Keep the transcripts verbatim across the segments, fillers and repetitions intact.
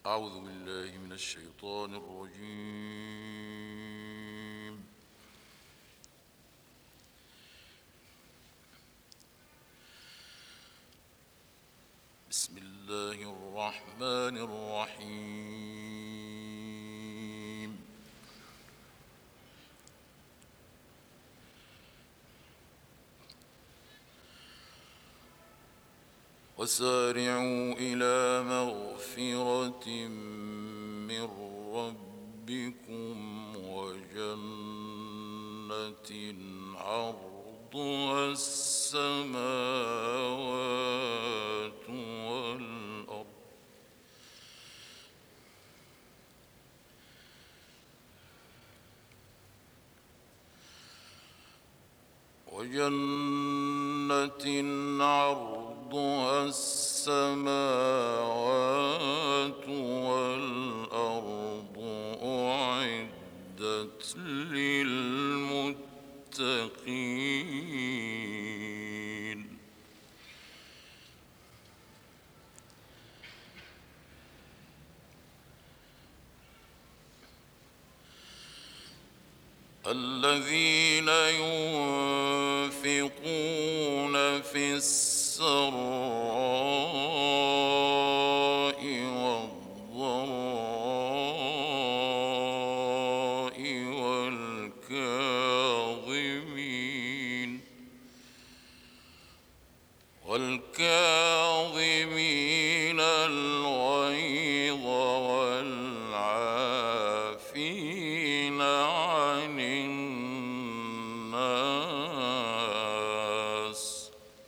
أعوذ بالله من الشيطان الرجيم. بسم الله الرحمن الرحيم. وسارعوا إلى مغفرة من ربكم وجنة عرضها السماوات والأرض وجنة عرضها السماوات والأرض أعدت للمتقين. الذين ينفقون في السراء والضراء والكاظمين والكاظمين الغيظ والعافين عن الناس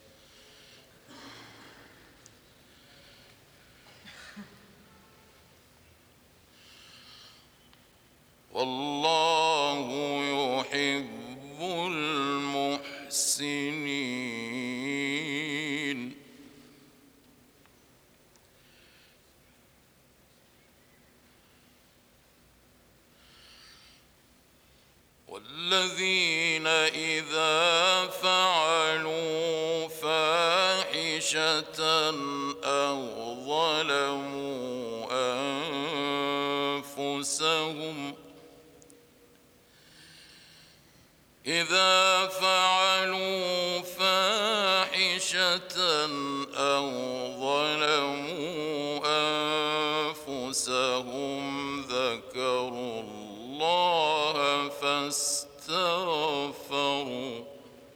والله يحب المحسنين. والذين إذا فعلوا فاحشة أو ظلموا أنفسهم إذا فعلوا فاحشة أو ظلموا أنفسهم ذكروا الله فاستغفروا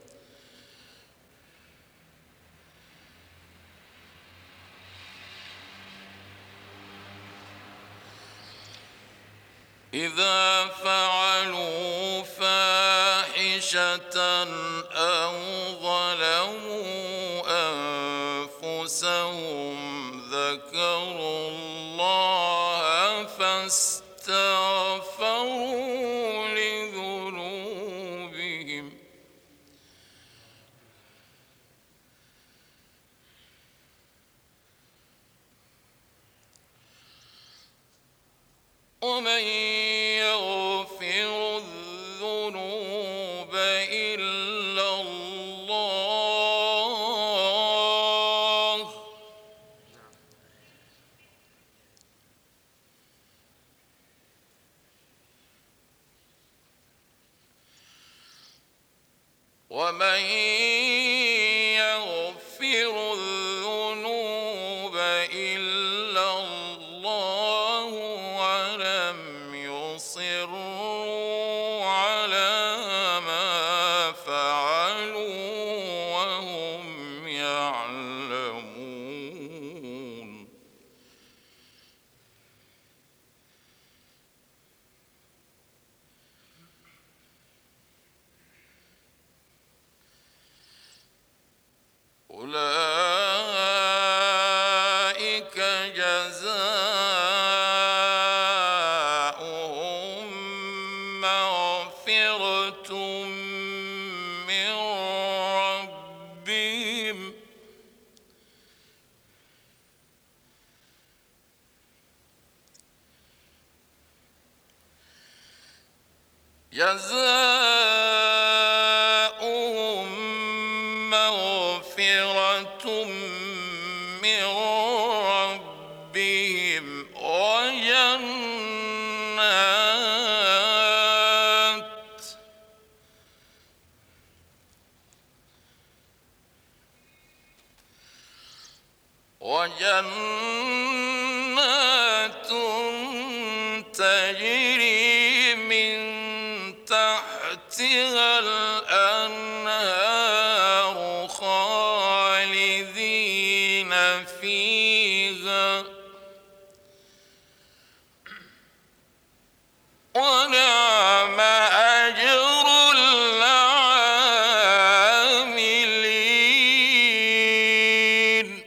إذا فعلوا فاحشة أو ظلموا أنفسهم ذكروا الله فاستغفروا لذنوبهم ومن يغفر الذنوب إلا الله ومن يغفر الذنوب إلا الله ولم يصروا على ما فعلوا وهم يعلمون. أولئك جزاؤهم مغفرة من ربهم جزاؤهم مغفرة من ربهم ونعم أجر العاملين.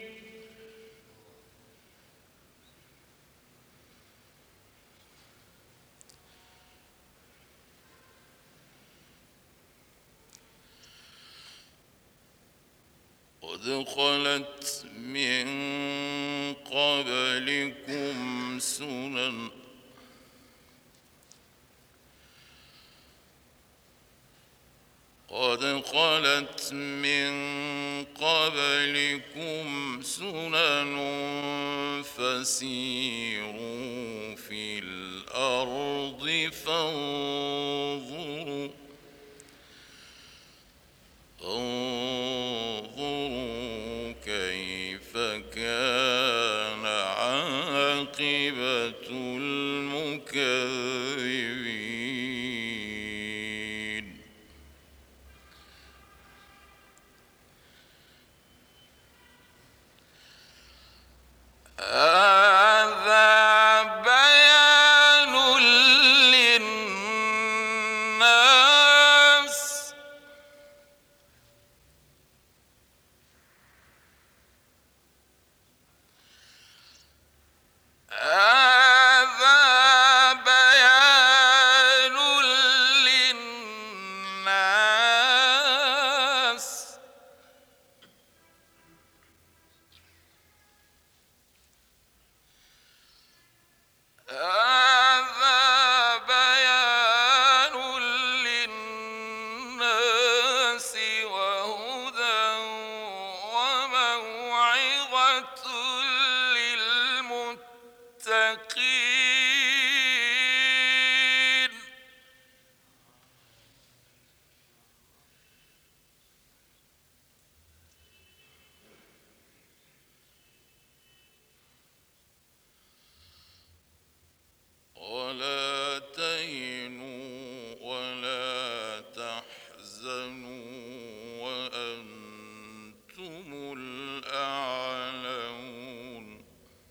قد خلت من قبلكم سنن قد خلت من قبلكم سنن فسيروا في الأرض فانظروا انظروا كيف كان عاقبة المكذبين. هذا بيان للناس هذا بيان للناس هذا بيان للناس وهدى وموعظة للمتقين. ولا تهنوا ولا تحزنوا وأنتم الأعلون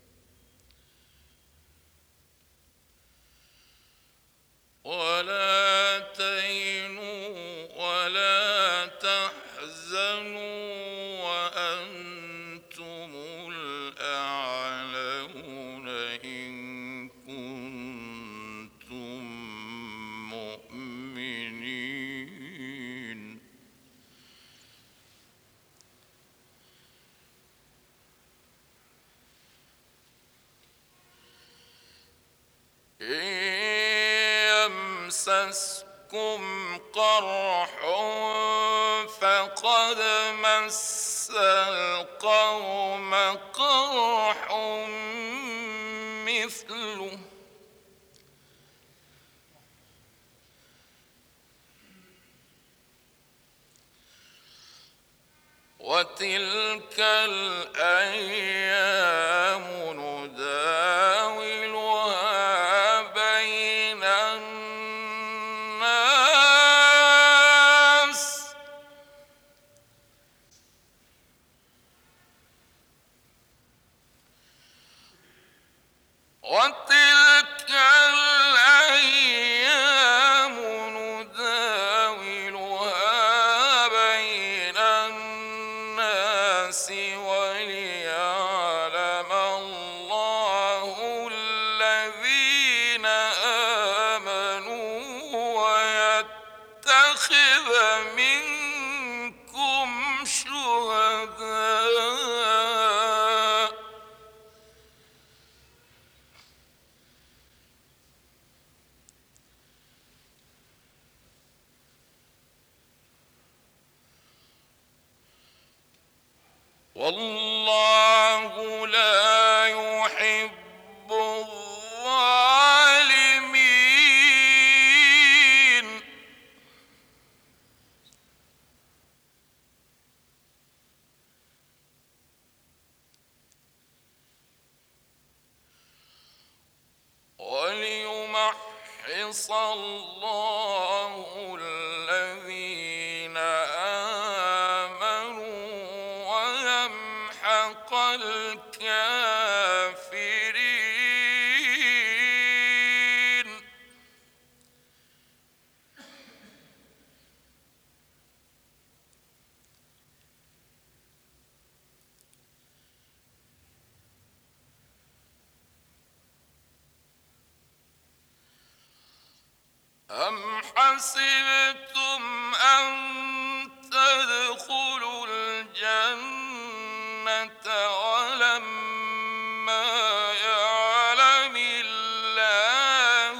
ولا تهنوا ولا تحزنوا وأنتم الأعلون إن كنتم مؤمنين. إن يمسسكم قرح فقد مس القوم قرح مثله وتلك الأيام نداولها بين الناس وتلك الأيام نداولها بين الناس وليعلم الله الذين آمنوا ويتخذ منكم شهداء. والله لا يحب الظالمين. وليمحص الله الذين آمنوا ويمحق الكافرين. حسبتم أن تدخلوا الجنة ولما يعلم الله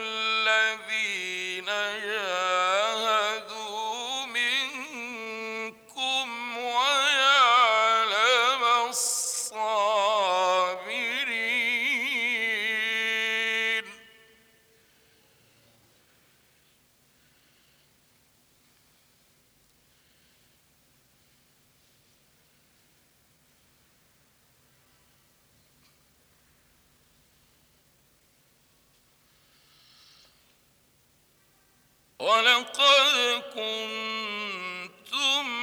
الذين جاهدوا منكم ويعلم الصابرين. ولقد كنتم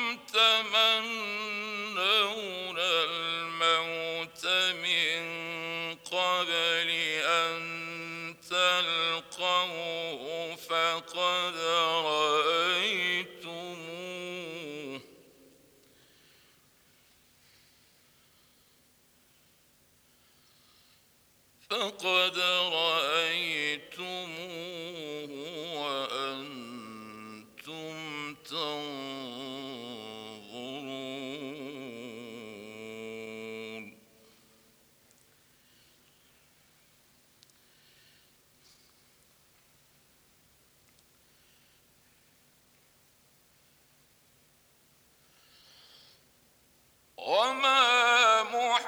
تمنون الموت من قبل أن تلقوه فقد رأيتموه فقد رأيتموه وأنتم تنظرون. وما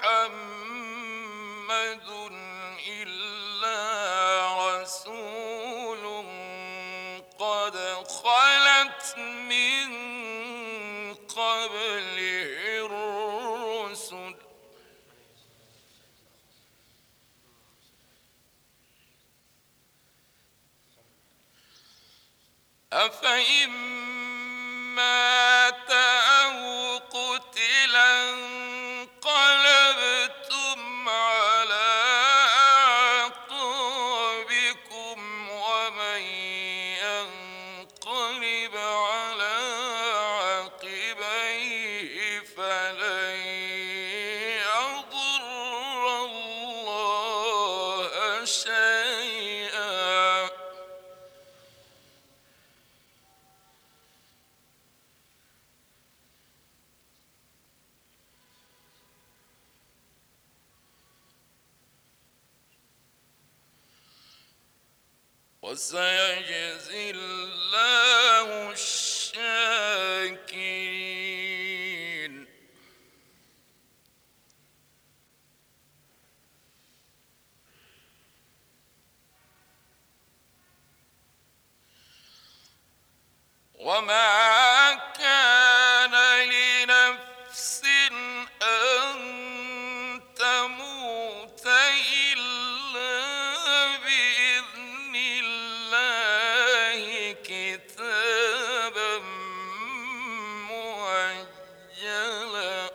محمد إلا رسول قد خلت من قبله الرسل أفإن مات أو قتلا انقلبتم على أعقابكم ومن ينقلب على عقبيه فلن يضر الله شيئا. وسيجزي الله الشاكرين. وما كان لنفس أن تموت إلا بإذن الله كتابا مؤجلا.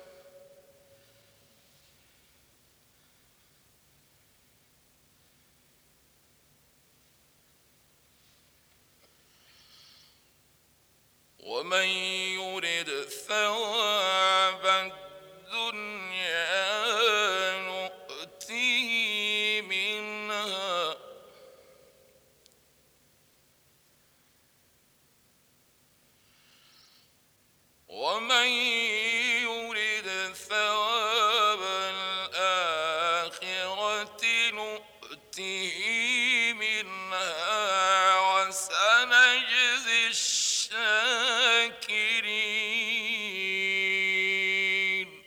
ومن يرد ثواب الدنيا نؤته منها ومن يرد ثواب الآخرة نؤته منها وسنجزي الشاكرين.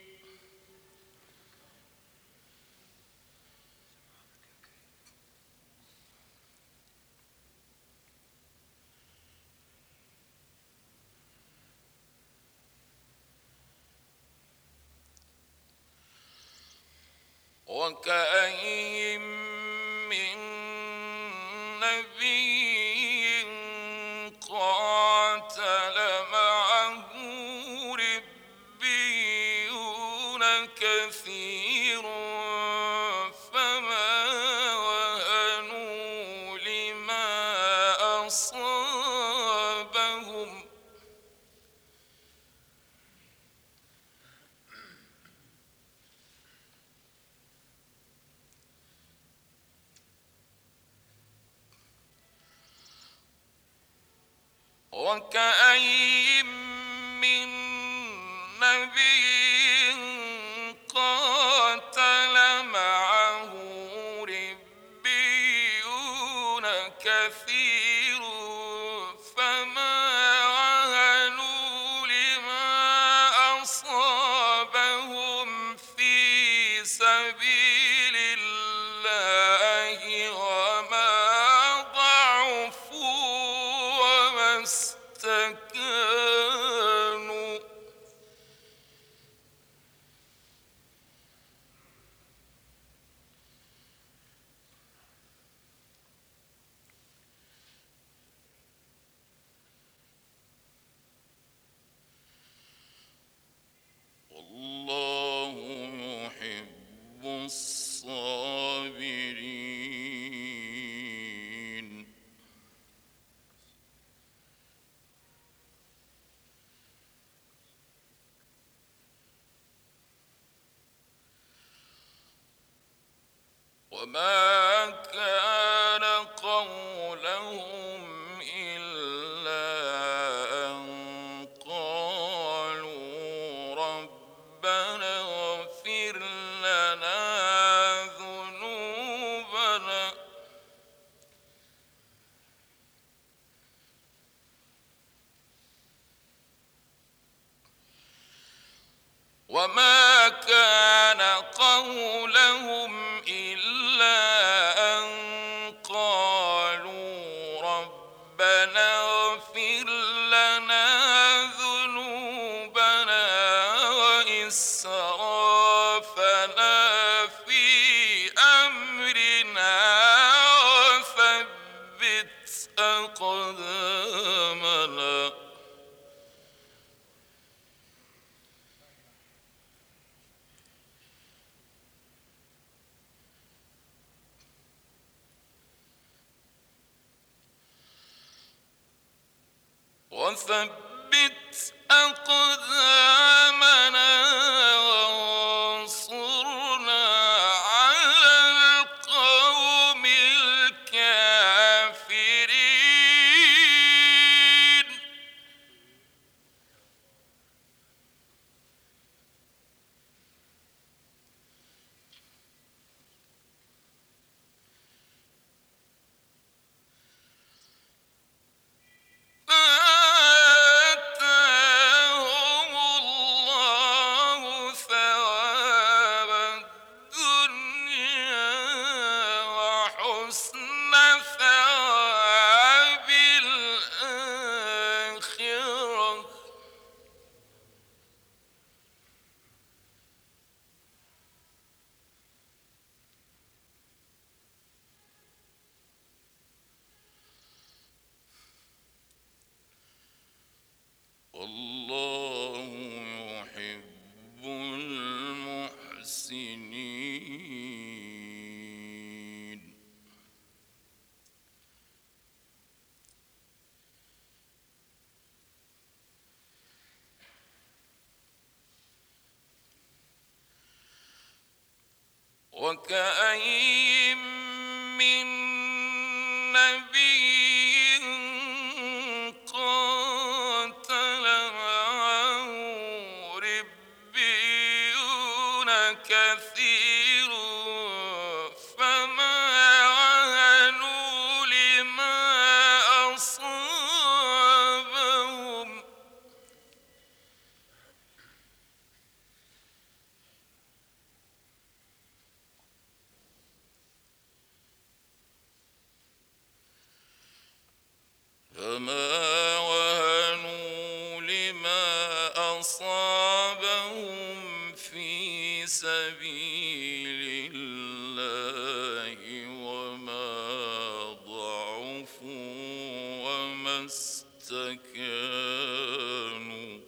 وكأين من نبي قاتل معه ربيون كثير فما وهنوا لما أصابهم وكأين من نبي قاتل معه ربيون كثير فما وهنوا لما أصابهم في سبيل الله وما ضعفوا وما استكانوا والله يحب الصابرين. وما كان قولهم إلا أن قالوا ربنا اغفر لنا ذنوبنا وما كان قولهم إلا أن قالوا ربنا اغفر لنا ذنوبنا وإسرافنا في أمرنا وثبت أقدامنا وثبت أقدامنا وانصرنا على القوم الكافرين. فآتاهم الله ثواب الدنيا وحسن ثواب الآخرة والله يحب المحسنين. وكأين من نبي قاتل معه ربيون كثير فما وهنوا لما أصابهم فما وهنوا لما أصابهم في سبيل الله وما ضعفوا وما استكانوا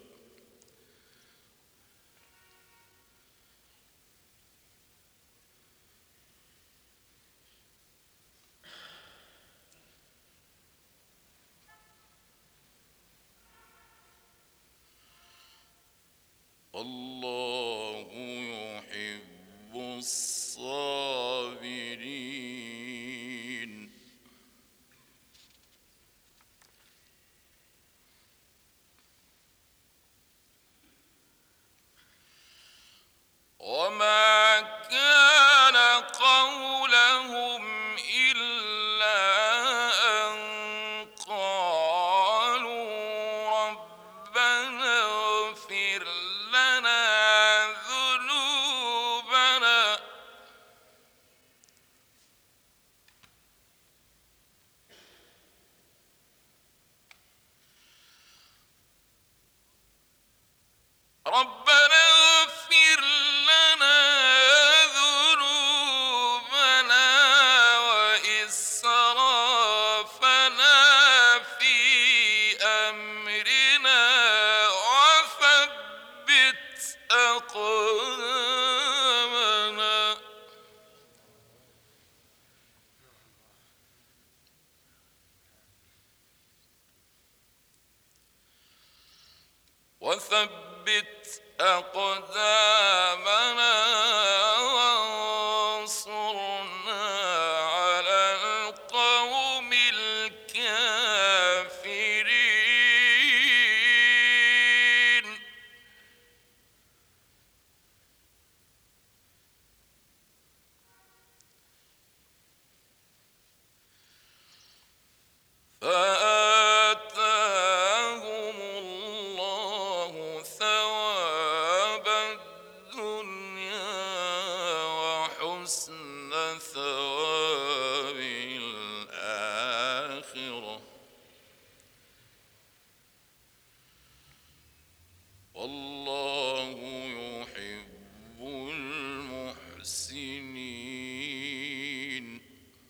والله يحب الصابرين. ربنا اغفر لنا ذنوبنا وإسرافنا في أمرنا وثبت أقدامنا وثبت أقدامنا وانصرنا على القوم الكافرين فآتاهم الله ثواب الدنيا وحسن ثواب الآخرة والله يحب المحسنين.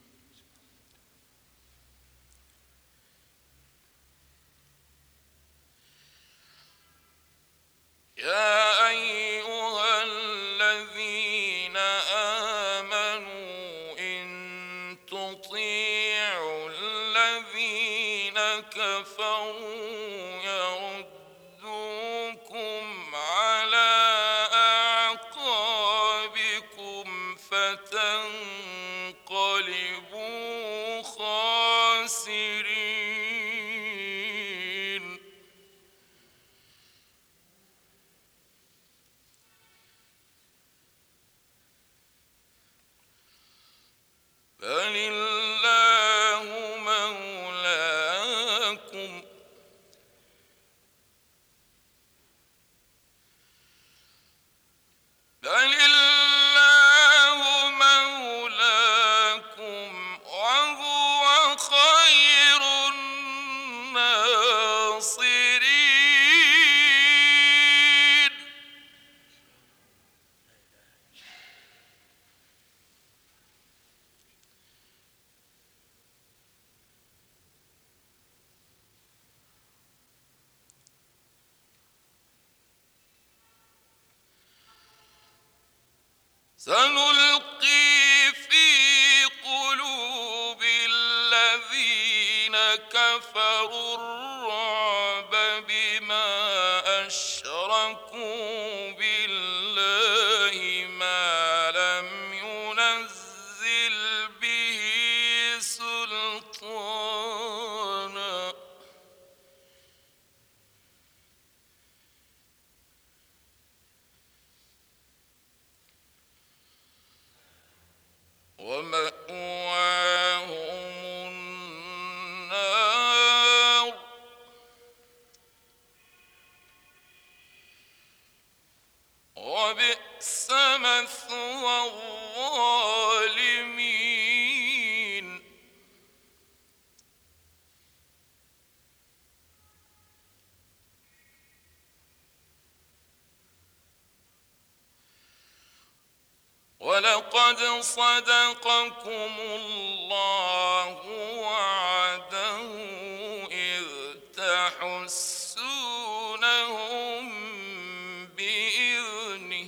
يا أيها الذين آمنوا إن تطيعوا الذين كفروا يردوكم على أعقابكم فتنقلبوا خاسرين. بل الله مولاكم بل الله مولاكم وهو خير الناصرين. سنلقي في قلوب الذين كفروا الرعب بما أشركوا بالله ما لم ينزل به سلطانا ومأواهم النار وبئس مثوى الظالمين. ولقد صدقكم الله وعده إذ تحسونهم بإذنه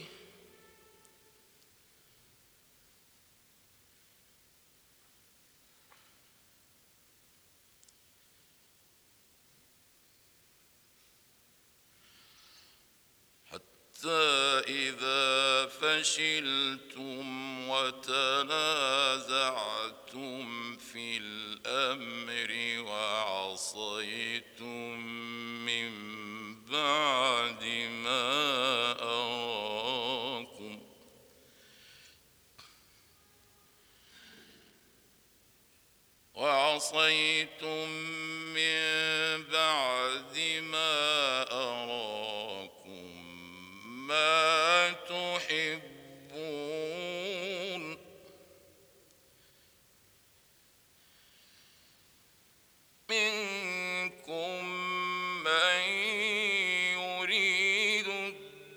حتى إذا فشلتم وتنازعتم في الأمر وعصيتم من بعد ما أراكم وعصيتم من بعد ما أراكم ما تحبون منكم من يريد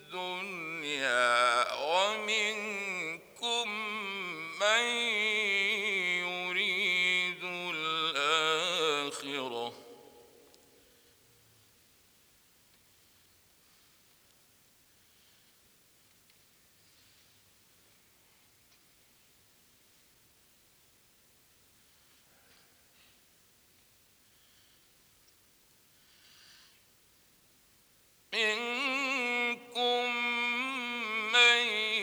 منكم من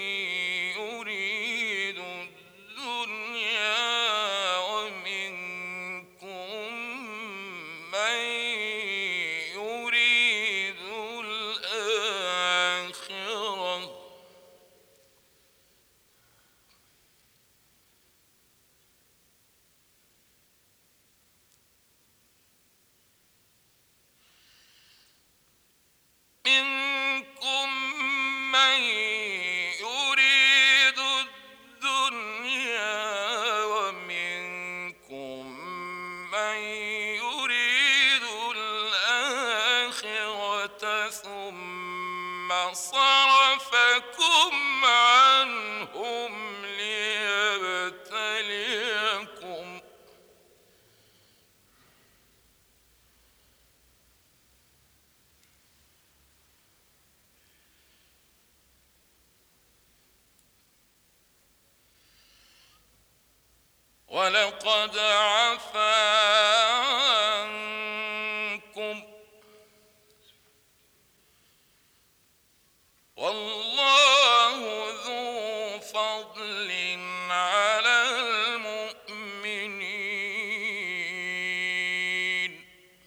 يريد الدنيا ومنكم من يريد الآخرة منكم من يريد الدنيا ومنكم من يريد الآخرة ثم صرفكم عنهم ليبتليكم ولقد عفا عنكم والله ذو فضل على المؤمنين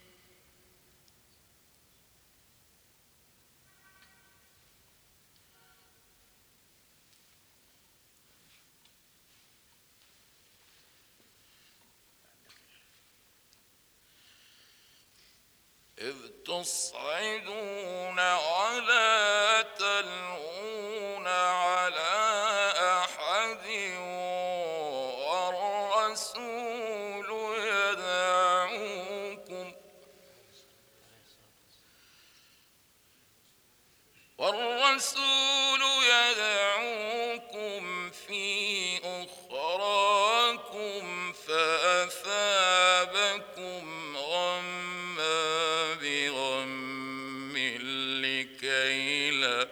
إذ تصعدون ولا تلوون على أحد والرسول يدعوكم والرسول يدعوكم في أخراكم فأثابكم غما بغم لكي لا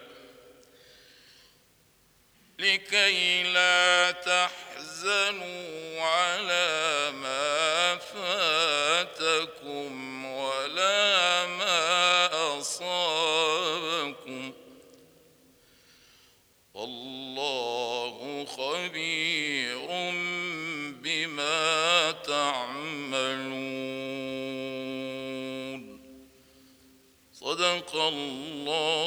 لكي لا تحزنوا على ما فاتكم ولا ما أصابكم والله خبير بما تعملون صدق الله